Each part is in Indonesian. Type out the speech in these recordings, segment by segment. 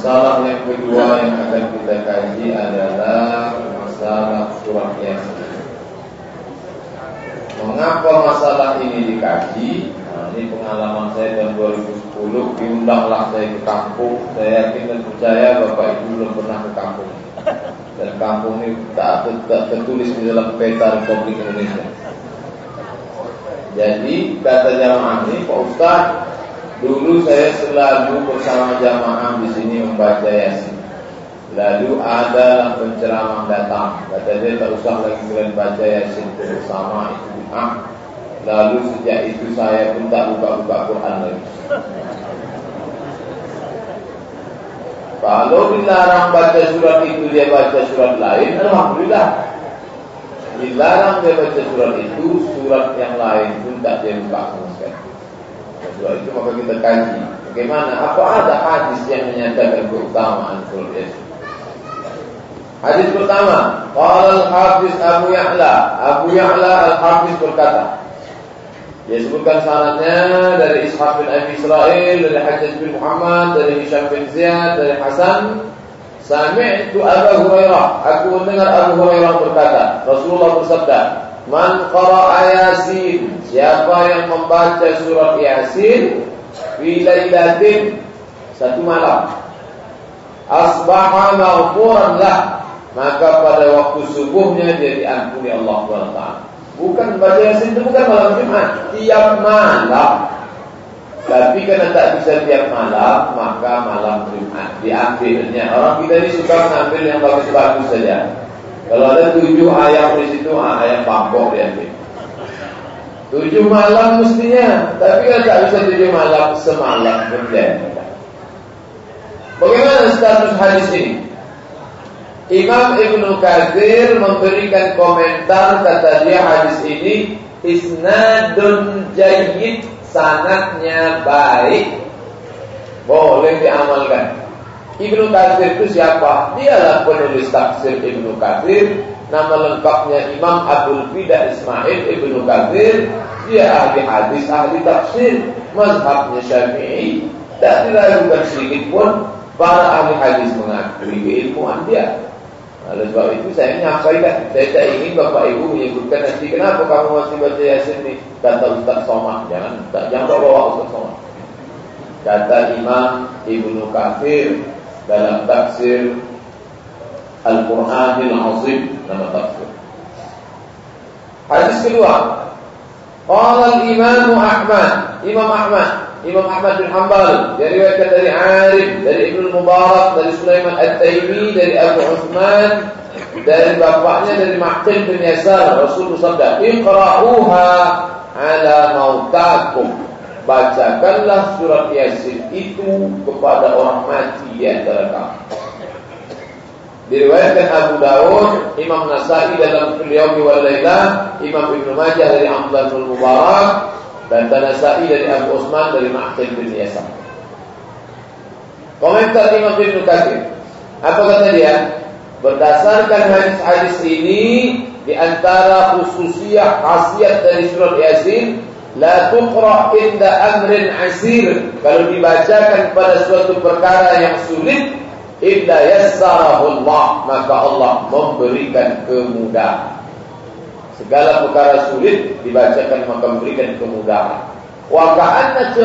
Masalah yang kedua yang akan kita kaji adalah masalah surat Yasin. Mengapa masalah ini dikaji? Nah, ini pengalaman saya tahun 2010, diundanglah saya ke kampung. Saya yakin dan percaya Bapak Ibu belum pernah ke kampung. Dan kampung ini tak tertulis di dalam peta Republik Indonesia. Jadi kata jamaah ini, Pak Ustaz, dulu saya selalu bersama jamaah di sini membaca Yasin. Lalu ada penceramah datang, kata dia tak usah lagi kalian baca Yasin bersama, itu bid'ah. Lalu sejak itu saya pun tak buka-buka Quran lagi. Kalau dilarang baca surat itu, dia baca surat lain, alhamdulillah. Dilarang dia baca surat itu, surat yang lain pun tak dia buka sama sekali. Sebab itu maka kita kaji bagaimana, apa ada hadis yang menyatakan keutamaan surat Yasin. Hadis pertama, qala al-Hafiz Abu Ya'la al-Hafiz berkata, dia sebutkan sanadnya dari Ishaq bin Abi Israil, dari Hajjaj bin Muhammad, dari Hisham bin Ziyad, dari Hasan. Sami'tu Abu Hurairah, aku mendengar Abu Hurairah berkata, Rasulullah bersabda, man qara'a Yasin, siapa yang membaca surat Yasin fi lailatin, satu malam, asbaha maghfuran lah, maka pada waktu subuhnya dia diampuni Allah SWT. Bukan baca Yasin itu bukan malam Jumat, tiap malam. Tapi karena tak bisa tiap malam, maka malam Jumat diambilnya. Orang kita ini suka mengambil yang bagus-bagus saja. Kalau ada 7 ayat di situ, ayat pangkok diambil. 7 malam mestinya, tapi kan tak bisa 7 malam, semalam berjalan. Bagaimana status hadis ini? Imam Ibnu Katsir memberikan komentar, kata dia hadis ini isnadun jayyid, sanadnya baik, boleh diamalkan. Ibnu Katsir itu siapa? Dialah penulis tafsir Ibnu Katsir. Nama lengkapnya Imam Abdul Fidah Ismail Ibnu Katsir. Dia ahli hadis, ahli tafsir, mazhabnya Syafi'i. Tak diragukan sedikit pun para ahli hadis mengakui keilmuan dia. Oleh sebab itu saya menyampaikan, saya tak ingin Bapak Ibu menyebutkan nanti kenapa kamu masih baca Yasin ni, kata Ustaz Somad. Jangan bawa Ustaz Somad. Kata Imam Ibnu Katsir dalam tafsir Al-Quranil Azim, nama tafsir. Hadis kedua, qala al-Imam Ahmad, Imam Ahmad bin Hanbal, dari riwayat dari Arif, dari Ibnu Mubarak, dari Sulaiman At-Taimi, dari Abu Utsman, dari bapaknya dari Ma'qil bin Yasar. Rasul bersabda, "Iqra'uha ala mautakum." Bacakanlah surat Yasin itu kepada orang mati di antara kamu. Diriwayatkan Abu Dawud, Imam Nasa'i dalam Al-Yawmi wal Lailah, Imam Ibnu Majah dari Abdullah bin Mubarak, dan Nasa'i dari Abu Utsman dari Ma'qil bin Yasar. Komentar Imam Ibnu Katsir, apa kata dia? Berdasarkan hadis-hadis ini, di antara khususiyah khasiat dari surat Yasin, la tuqra inda amrin asir, kalau dibacakan pada suatu perkara yang sulit, illa yassarahu Allah, maka Allah memberikan kemudahan. Segala perkara sulit dibacakan maka memberikan kemudahan. Wa ka'anna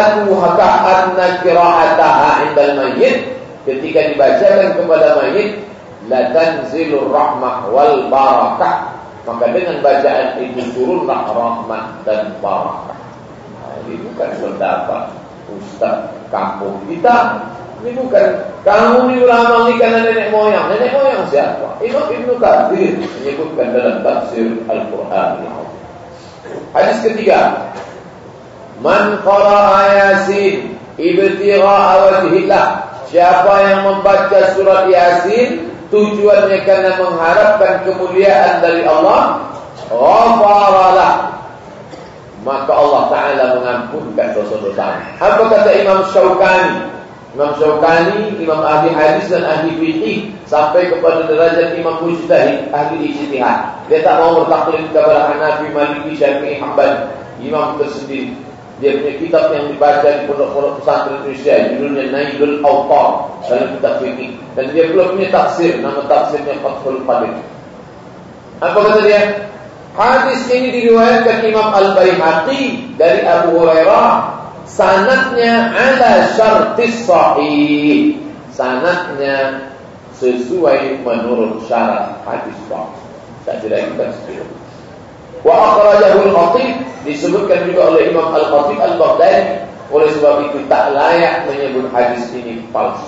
qira'ataha 'indal mayyit, ketika dibacakan kepada mayit, la tanzilur rahmah wal barakah, maka dengan bacaan itu turunlah rahmat dan barakah. Nah, ini bukan pendapat ustaz kampung kita. Ini bukan kamu ni ulama ni karena nenek moyang. Nenek moyang siapa? Imam Ibnu Katsir menyebutkan dalam tafsir Al-Quran. Hadis ketiga, man qara'a Yasin ibtigha'a wajhillah, siapa yang membaca surat Yasin tujuannya karena mengharapkan kemuliaan dari Allah, ghafaralah, maka Allah Ta'ala mengampunkan dosa-dosa. Apa kata Imam Syaukani? Imam Syaukani, imam ahli hadis dan ahli fiqih, sampai kepada derajat imam mujtahid, ahli ijtihad. Dia tak mau bertaklid kepada Hanafi, Maliki, Syafi'i, Hanbali. Imam tersendiri. Dia punya kitab yang dibaca di pondok-pondok pesantren Indonesia, judulnya Nailul Awtar dalam kitab fikih. Dan dia pula punya tafsir, nama tafsirnya Fathul Qadir. Apa kata dia? Hadis ini diriwayatkan Imam Al-Baihaqi dari Abu Hurairah. Sanadnya ala syartis sahih. Sanadnya sesuai menurut syarat hadis sahih. Tak tidak kita setuju. Wa akhrajahu al-Khatib, disebutkan juga oleh Imam Al-Khatib Al-Baghdadi. Oleh sebab itu tak layak menyebut hadis ini palsu.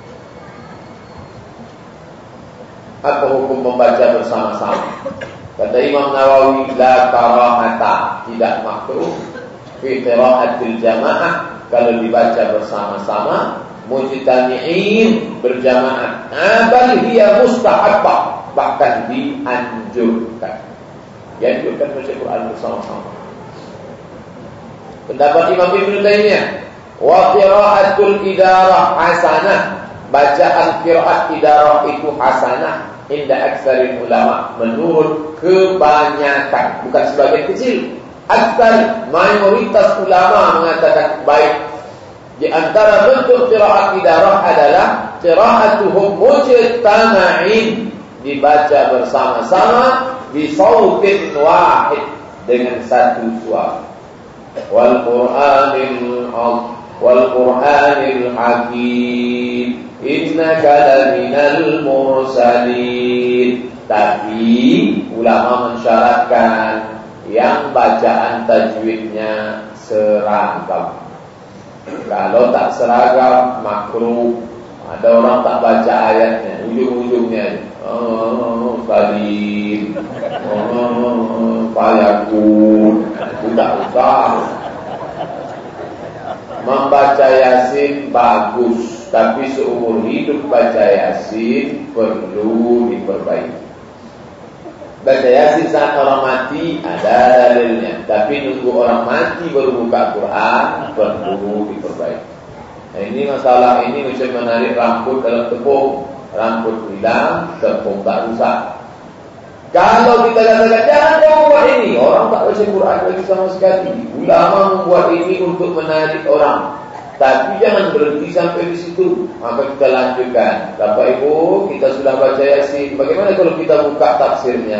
Apa hukum membaca bersama-sama? Kata Imam Nawawi, la karahata, tidak makruh fi qira'atil jamaah, kalau dibaca bersama-sama, mujtami'in, berjamaah, bal hiya mustahabbah, bahkan dianjurkan. Dianjurkan baca Quran bersama-sama. Pendapat Imam Ibnu Taimiyah, wa qira'atul idarah hasanah, bacaan qiraat idarah itu hasanah inda aktsaril ulama, menurut kebanyakan, bukan sebagian kecil. Aktsar, mayoritas ulama mengatakan baik. Di antara bentuk qiraat idarah adalah qiraatuhum mujtama'in, dibaca bersama-sama bi sautin wahid, dengan satu suara. Wal Qur'anil Hakim innaka laminal mursalin. Tapi ulama mensyaratkan yang bacaan tajwidnya seragam. Kalau tak seragam makruh. Ada orang tak baca ayatnya, ujung-ujungnya Salim, Fayakun, tidak usah. Membaca Yasin bagus, tapi seumur hidup baca Yasin perlu diperbaiki. Baca Yasin saat orang mati ada dalilnya, tapi nunggu orang mati baru buka Quran perlu diperbaiki. Nah, ini masalah ini macam menarik rambut dalam tepung, rambut hilang, tepung tak rusak. Kalau kita katakan jangan buat ini, orang tak baca Quran lagi sama sekali. Ulama membuat ini untuk menarik orang, tapi jangan berhenti sampai di situ. Maka kita lanjutkan. Bapak Ibu, kita sudah baca Yasin. Bagaimana kalau kita buka tafsirnya?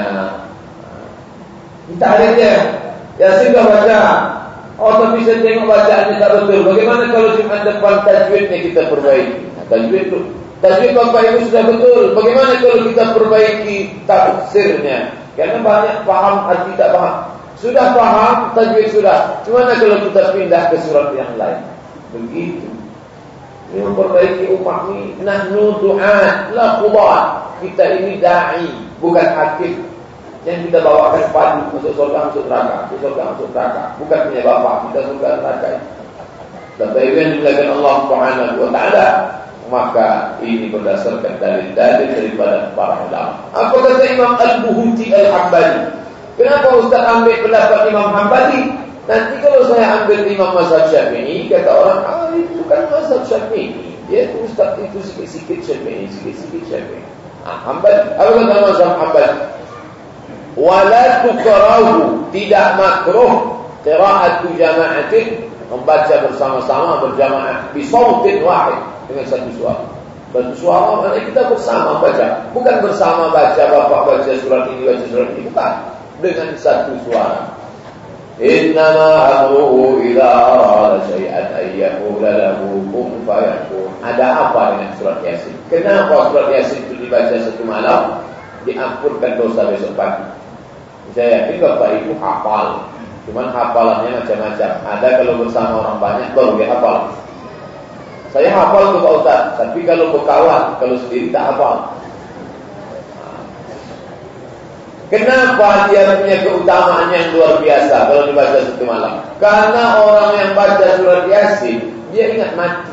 Kita lihat ya, Yasin sudah baca. Oh, tapi saya tengok bacaannya tak betul. Bagaimana kalau Jumat depan tajwidnya kita perbaiki? Nah, tajwid Bapak Ibu sudah betul. Bagaimana kalau kita perbaiki tafsirnya? Karena banyak paham, arti tak paham. Sudah paham, tajwid sudah. Gimana kalau kita pindah ke surat yang lain? Begitu. Ini memperbaiki umat ini. Nahnu du'at, la qubat. Kita ini da'i, bukan hakim. Yang kita bawakan padu, masuk surga, masuk neraka, masuk surga, masuk neraka. Bukan punya bapak, kita surga neraka. Bapak Ibu yang dimuliakan Allah Subhanahu wa ta'ala, maka ini berdasarkan dalil-dalil daripada para ulama. Apa kata Imam Al-Buhuti Al-Hambali? Kenapa Ustaz ambil pendapat Imam Hambali? Nanti kalau saya ambil Imam Mazhab Syafi'i, kata orang, itu bukan Mazhab Syafi'i. Dia itu Ustaz itu sikit-sikit Syafi'i, sikit-sikit Syafi'i. Hambali. Apa kata Mazhab Hambali? Wala tukrahu, tidak makruh qira'atu jama'atin, membaca bersama-sama berjamaah bi sautin wahid, dengan satu suara. Satu suara maknanya kita bersama baca, bukan bersama baca bapak baca surat ini baca surat ini, bukan, dengan satu suara. Innama amruhu idza arada syai'an ay yaqula lahu kun fayakun. Ada apa dengan surat Yasin? Kenapa surat Yasin itu dibaca satu malam diampunkan dosa besok pagi? Saya yakin Bapak Ibu hafal, cuman hafalannya macam-macam. Ada kalau bersama orang banyak baru dia hafal. Saya hafal tuh Pak Ustaz, tapi kalau berkawan, kalau sendiri tak hafal. Kenapa dia punya keutamaan yang luar biasa kalau dibaca satu malam? Karena orang yang baca surat Yasin, dia ingat mati.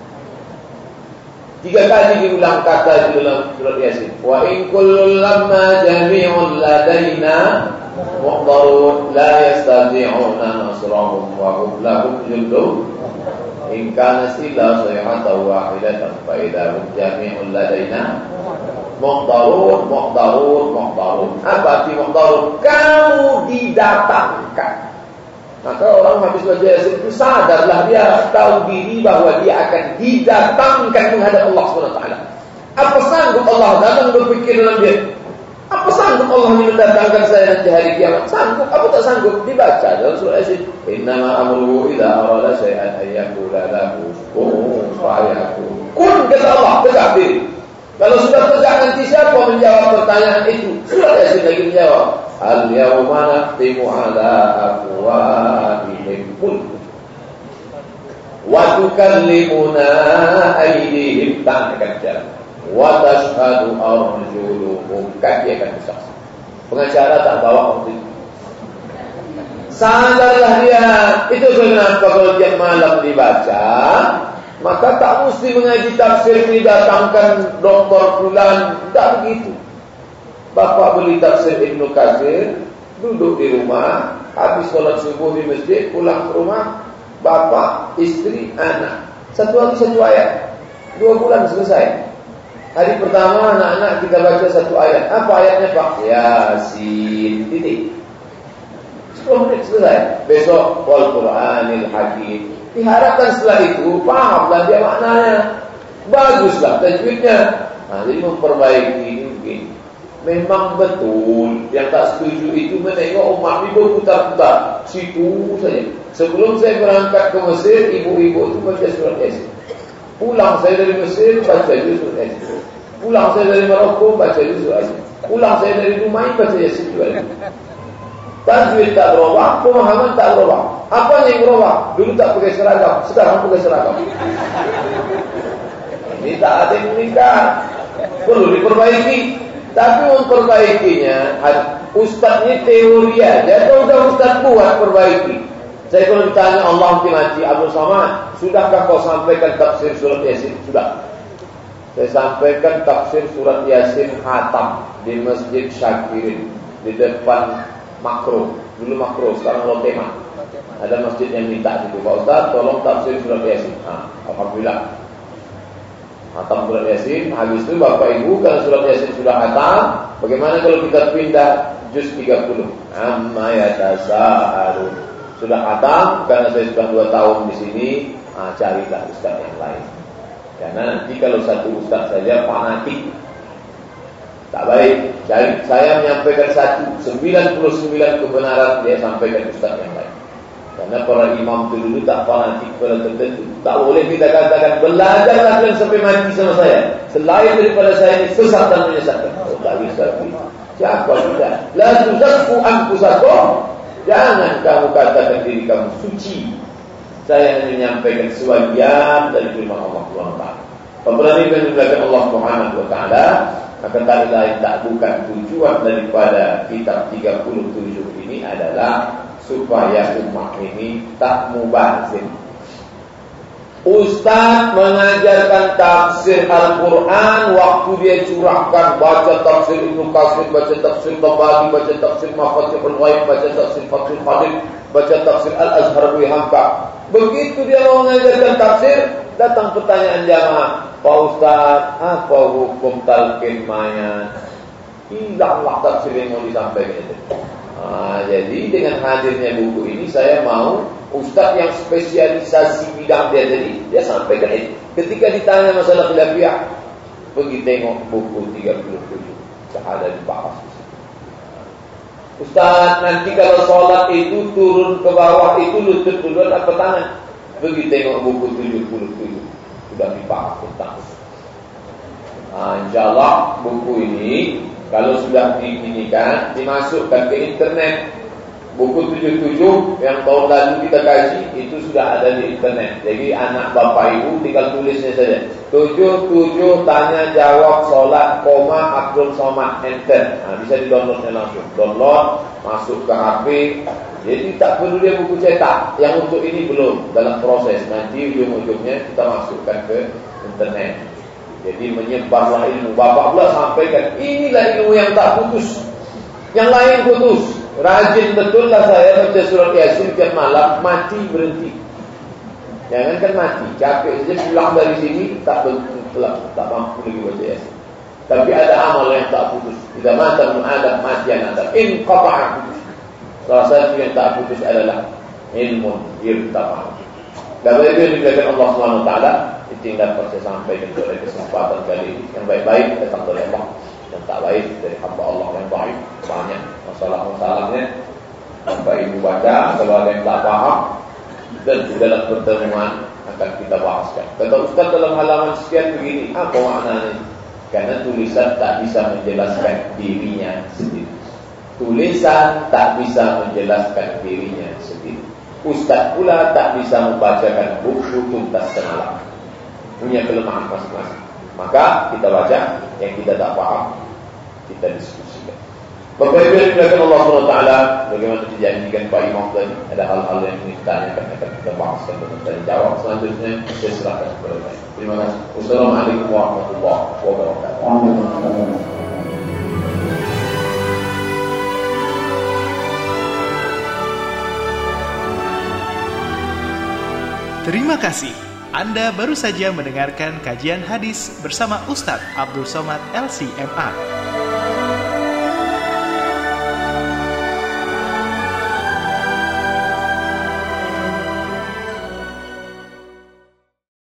3 kali diulang kata di dalam surat Yasin. Wa in kullu lamma jami'un ladaina muhdarun la yastati'una nasrahum wa hum lahum jundun in kana illa sayhatan wahidatan fa idza hum jami'un ladaina muhdarun. Apa arti muhdarun? Kamu didatangkan. Maka orang habis baca Yasin itu sadarlah, dia tahu diri bahwa dia akan didatangkan menghadap Allah SWT. Apa sanggup Allah datang berpikir dalam dia? Apa sanggup Allah mendatangkan saya nanti hari kiamat? Sanggup? Apa tak sanggup? Dibaca dalam surah Yasin. Innama amruhu idza arada syai'an an yaqula lahu kun fayakun. Kun, kata Allah, tegak diri. Kalau sudah tegak, nanti siapa menjawab pertanyaan itu? Surah Yasin lagi menjawab. Al-yawma nakhtimu ala afwahihim wa tukallimuna aydihim, tangan akan bicara, wa tashhadu arjuluhum, kaki akan bersaksi. Pengacara tak bawa waktu itu. Sadarlah dia. Itu kenapa kalau tiap malam dibaca, maka tak mesti mengaji tafsir didatangkan doktor fulan, tak begitu. Bapak beli tafsir Ibnu Katsir, duduk di rumah, habis sholat subuh di masjid, pulang ke rumah, bapak, istri, anak, satu hari satu ayat, 2 bulan selesai. Hari pertama anak-anak kita baca satu ayat. Apa ayatnya Pak? Yasin, titik. 10 menit selesai. Besok wal Qur'anil Hakim. Diharapkan setelah itu pahamlah dia maknanya, baguslah tajwidnya. Nah, jadi memperbaiki ini begini. Memang betul yang tak setuju itu menengok umat ini berputar-putar situ saja. Sebelum saya berangkat ke Mesir, ibu-ibu itu baca surat Yasin. Pulang saya dari Mesir, baca juga surat Yasin. Pulang saya dari Maroko, baca juga surat Yasin. Pulang saya dari Dumai, baca Yasin juga. Tajwid tak berubah, pemahaman tak berubah. Apa yang berubah? Dulu tak pakai seragam, sekarang pakai seragam. Ini tak ada yang meninggal, perlu diperbaiki. Tapi memperbaikinya, ustaz ini teori aja, atau sudah ustaz buat perbaiki. Saya kalau ditanya Allah mati Abdul Samad, sudahkah kau sampaikan tafsir surat Yasin? Sudah. Saya sampaikan tafsir surat Yasin khatam di Masjid Syakirin, di depan Makro. Dulu Makro, sekarang Lotema. Ada masjid yang minta situ, Pak Ustaz tolong tafsir surat Yasin. Alhamdulillah. Khatam surat Yasin, habis itu Bapak Ibu kalau surat Yasin sudah khatam, bagaimana kalau kita pindah juz 30? Amma yatasaalun. Sudah khatam, karena saya sudah 2 tahun di sini, carilah ustaz yang lain. Karena nanti kalau satu ustaz saja fanatik, tak baik. Jadi saya menyampaikan 99 kebenaran, dia sampaikan ustaz yang lain. Karena para imam itu dulu tak fanatik pada tertentu. Tak boleh kita katakan belajarlah kalian sampai mati sama saya. Selain daripada saya ini sesat dan menyesatkan. Oh, tak bisa. Siapa sudah? La tuzakku anfusakum. Jangan kamu katakan diri kamu suci. Saya hanya menyampaikan sebagian dari firman Allah SWT. Pemberani yang dimuliakan Allah Subhanahu wa taala, maka tak lain tak bukan tujuan daripada kitab 37 ini adalah supaya umat ini tak mubazir. Ustaz mengajarkan tafsir Al-Quran, waktu dia curahkan baca tafsir Ibnu Katsir, baca tafsir Tabari, baca tafsir Mafatihul Ghaib, baca tafsir Fathul Qadir, baca tafsir Al-Azhar Bui Hamka. Begitu dia mau mengajarkan tafsir, datang pertanyaan jamaah, Pak Ustaz, apa hukum talqin mayat? Hilanglah tafsir yang mau disampaikan itu. Jadi dengan hadirnya buku ini, saya mau ustaz yang spesialisasi bidang dia tadi, dia sampaikan itu. Ketika ditanya masalah khilafiyah, pergi tengok buku 37 Syahadat dibahas. Ustaz, nanti kalau sholat itu turun ke bawah itu lutut duluan apa tangan? Pergi tengok buku 77, sudah dibahas tentang. InsyaAllah buku ini kalau sudah diinikan, dimasukkan ke internet. Buku 77 yang tahun lalu kita kaji, itu sudah ada di internet. Jadi anak bapak ibu tinggal tulisnya saja. 77 tanya jawab sholat, Abdul Somad, enter. Bisa di-downloadnya langsung. Download, masuk ke HP. Jadi tak perlu dia buku cetak. Yang untuk ini belum, dalam proses. Nanti ujung-ujungnya kita masukkan ke internet. Jadi menyebarlah ilmu. Bapak pula sampaikan, inilah ilmu yang tak putus, yang lain putus. Rajin betul lah saya baca surat Yasin tiap malam, mati berhenti. Jangankan mati, capek saja pulang dari sini tak mampu lagi baca Yasin. Tapi ada amal yang tak putus. Tidak mata Adam mati yang ada. Inqata'a putus. Salah satu yang tak putus adalah ilmun irtafa'ah. Dan itu yang diberikan Allah SWT, itu yang dapat saya sampaikan oleh kesempatan kali ini. Yang baik-baik datang dari Allah, yang tak baik dari hamba Allah yang baik. Banyak masalah-masalahnya. Sampai ibu baca, kalau ada yang tak paham, dan di dalam pertemuan akan kita bahaskan. Kata Ustaz dalam halaman sekian begini, apa maknanya? Karena tulisan tak bisa menjelaskan dirinya sendiri. Tulisan tak bisa menjelaskan dirinya sendiri. Ustaz pula tak bisa membacakan buku tuntas semalam. Punya kelemahan masing-masing. Maka kita baca, yang kita tak paham, kita diskusikan. Bapak Ibu yang dimuliakan Allah SWT, bagaimana dijanjikan Pak Imam tadi, ada hal-hal yang ingin ditanyakan, akan kita bahaskan dan jawab selanjutnya. Saya serahkan kepada Pak. Terima kasih. Wassalamualaikum warahmatullahi wabarakatuh. Terima kasih. Anda baru saja mendengarkan kajian hadis bersama Ustadz Abdul Somad LC MA.